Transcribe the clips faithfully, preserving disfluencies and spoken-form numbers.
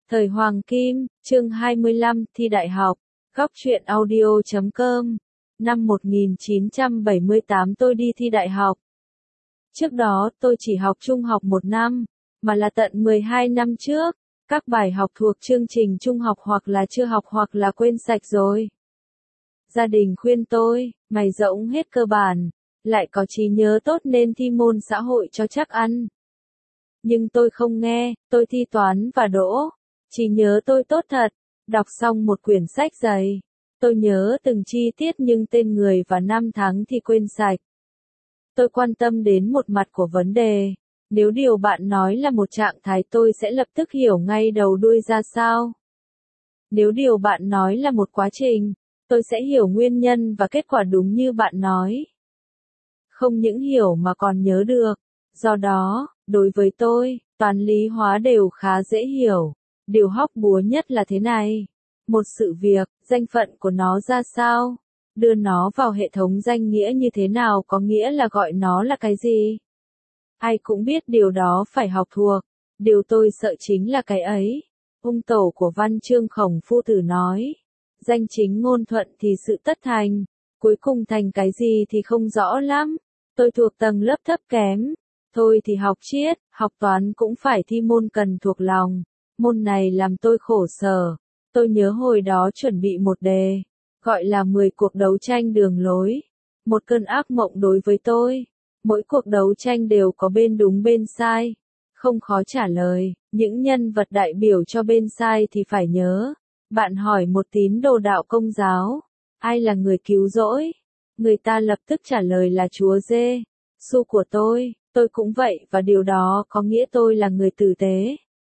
Thời Hoàng Kim, chương hai mươi lăm, thi đại học. Góc truyện audio chấm com. Năm một nghìn chín trăm bảy mươi tám tôi đi thi đại học. Trước đó tôi chỉ học trung học một năm, mà là tận mười hai năm trước. Các bài học thuộc chương trình trung học hoặc là chưa học hoặc là quên sạch rồi. Gia đình khuyên tôi, mày rỗng hết cơ bản, lại có trí nhớ tốt nên thi môn xã hội cho chắc ăn. Nhưng tôi không nghe, tôi thi toán và đỗ. Trí nhớ tôi tốt thật, đọc xong một quyển sách dày. Tôi nhớ từng chi tiết nhưng tên người và năm tháng thì quên sạch. Tôi quan tâm đến một mặt của vấn đề. Nếu điều bạn nói là một trạng thái tôi sẽ lập tức hiểu ngay đầu đuôi ra sao. Nếu điều bạn nói là một quá trình, tôi sẽ hiểu nguyên nhân và kết quả đúng như bạn nói. Không những hiểu mà còn nhớ được. Do đó, đối với tôi, toán lý hóa đều khá dễ hiểu. Điều hóc búa nhất là thế này. Một sự việc, danh phận của nó ra sao? Đưa nó vào hệ thống danh nghĩa như thế nào có nghĩa là gọi nó là cái gì? Ai cũng biết điều đó phải học thuộc. Điều tôi sợ chính là cái ấy. Ông tổ của văn chương Khổng Phu Tử nói. Danh chính ngôn thuận thì sự tất thành. Cuối cùng thành cái gì thì không rõ lắm. Tôi thuộc tầng lớp thấp kém. Thôi thì học triết, học toán cũng phải thi môn cần thuộc lòng. Môn này làm tôi khổ sở. Tôi nhớ hồi đó chuẩn bị một đề, gọi là mười cuộc đấu tranh đường lối. Một cơn ác mộng đối với tôi. Mỗi cuộc đấu tranh đều có bên đúng bên sai. Không khó trả lời, những nhân vật đại biểu cho bên sai thì phải nhớ. Bạn hỏi một tín đồ đạo Công giáo, ai là người cứu rỗi? Người ta lập tức trả lời là Chúa Giê xu của tôi. Tôi cũng vậy và điều đó có nghĩa tôi là người tử tế.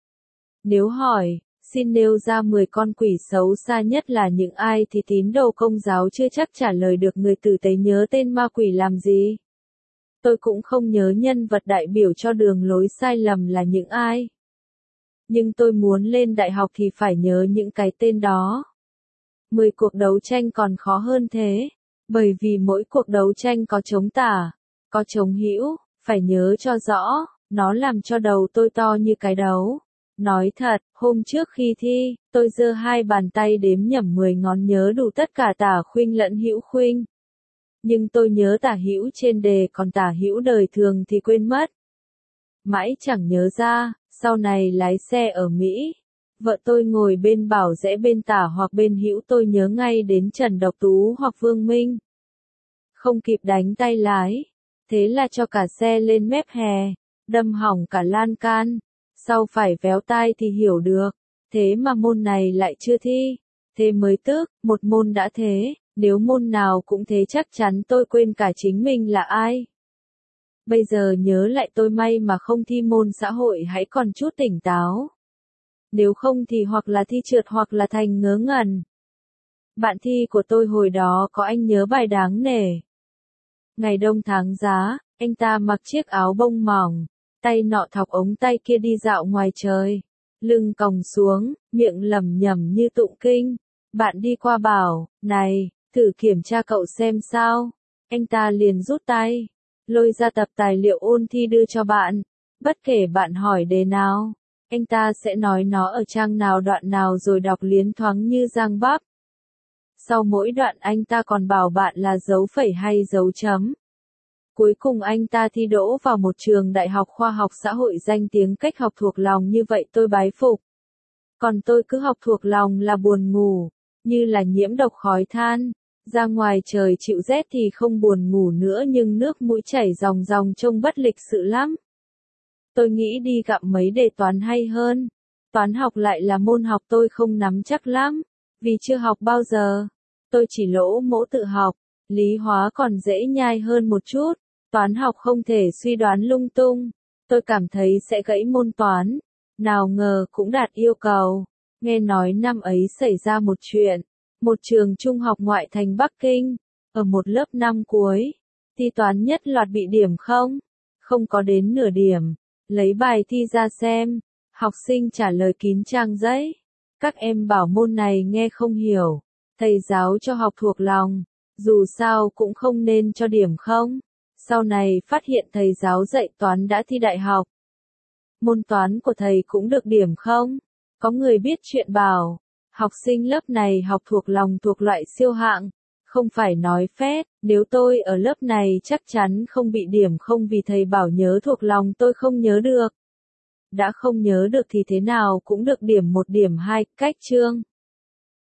Nếu hỏi, xin nêu ra mười con quỷ xấu xa nhất là những ai thì tín đồ Công giáo chưa chắc trả lời được người tử tế nhớ tên ma quỷ làm gì. Tôi cũng không nhớ nhân vật đại biểu cho đường lối sai lầm là những ai. Nhưng tôi muốn lên đại học thì phải nhớ những cái tên đó. Mười cuộc đấu tranh còn khó hơn thế, bởi vì mỗi cuộc đấu tranh có chống tả, có chống hữu, phải nhớ cho rõ, nó làm cho đầu tôi to như cái đấu. Nói thật, hôm trước khi thi, tôi giơ hai bàn tay đếm nhẩm mười ngón nhớ đủ tất cả tả khuynh lẫn hữu khuynh. Nhưng tôi nhớ tả hữu trên đề còn tả hữu đời thường thì quên mất. Mãi chẳng nhớ ra, sau này lái xe ở Mỹ. Vợ tôi ngồi bên bảo rẽ bên tả hoặc bên hữu tôi nhớ ngay đến Trần Độc Tú hoặc Vương Minh. Không kịp đánh tay lái. Thế là cho cả xe lên mép hè, đâm hỏng cả lan can. Sau phải véo tai thì hiểu được. Thế mà môn này lại chưa thi. Thế mới tức, một môn đã thế. Nếu môn nào cũng thế chắc chắn tôi quên cả chính mình là ai. Bây giờ nhớ lại tôi may mà không thi môn xã hội hãy còn chút tỉnh táo. Nếu không thì hoặc là thi trượt hoặc là thành ngớ ngẩn. Bạn thi của tôi hồi đó có anh nhớ bài đáng nể. Ngày đông tháng giá, anh ta mặc chiếc áo bông mỏng, tay nọ thọc ống tay kia đi dạo ngoài trời. Lưng còng xuống, miệng lẩm nhẩm như tụng kinh. Bạn đi qua bảo, này, thử kiểm tra cậu xem sao. Anh ta liền rút tay, lôi ra tập tài liệu ôn thi đưa cho bạn. Bất kể bạn hỏi đề nào, anh ta sẽ nói nó ở trang nào đoạn nào rồi đọc liến thoáng như giang bắp. Sau mỗi đoạn anh ta còn bảo bạn là dấu phẩy hay dấu chấm. Cuối cùng anh ta thi đỗ vào một trường đại học khoa học xã hội danh tiếng cách học thuộc lòng như vậy tôi bái phục. Còn tôi cứ học thuộc lòng là buồn ngủ, như là nhiễm độc khói than. Ra ngoài trời chịu rét thì không buồn ngủ nữa nhưng nước mũi chảy ròng ròng trông bất lịch sự lắm. Tôi nghĩ đi gặm mấy đề toán hay hơn. Toán học lại là môn học tôi không nắm chắc lắm, vì chưa học bao giờ. Tôi chỉ lỗ mỗ tự học. Lý hóa còn dễ nhai hơn một chút. Toán học không thể suy đoán lung tung. Tôi cảm thấy sẽ gãy môn toán. Nào ngờ cũng đạt yêu cầu. Nghe nói năm ấy xảy ra một chuyện. Một trường trung học ngoại thành Bắc Kinh. Ở một lớp năm cuối. Thi toán nhất loạt bị điểm không? Không có đến nửa điểm. Lấy bài thi ra xem. Học sinh trả lời kín trang giấy. Các em bảo môn này nghe không hiểu. Thầy giáo cho học thuộc lòng. Dù sao cũng không nên cho điểm không. Sau này phát hiện thầy giáo dạy toán đã thi đại học. Môn toán của thầy cũng được điểm không? Có người biết chuyện bảo, học sinh lớp này học thuộc lòng thuộc loại siêu hạng, không phải nói phét, nếu tôi ở lớp này chắc chắn không bị điểm không vì thầy bảo nhớ thuộc lòng tôi không nhớ được. Đã không nhớ được thì thế nào cũng được điểm một điểm hai, cách chương.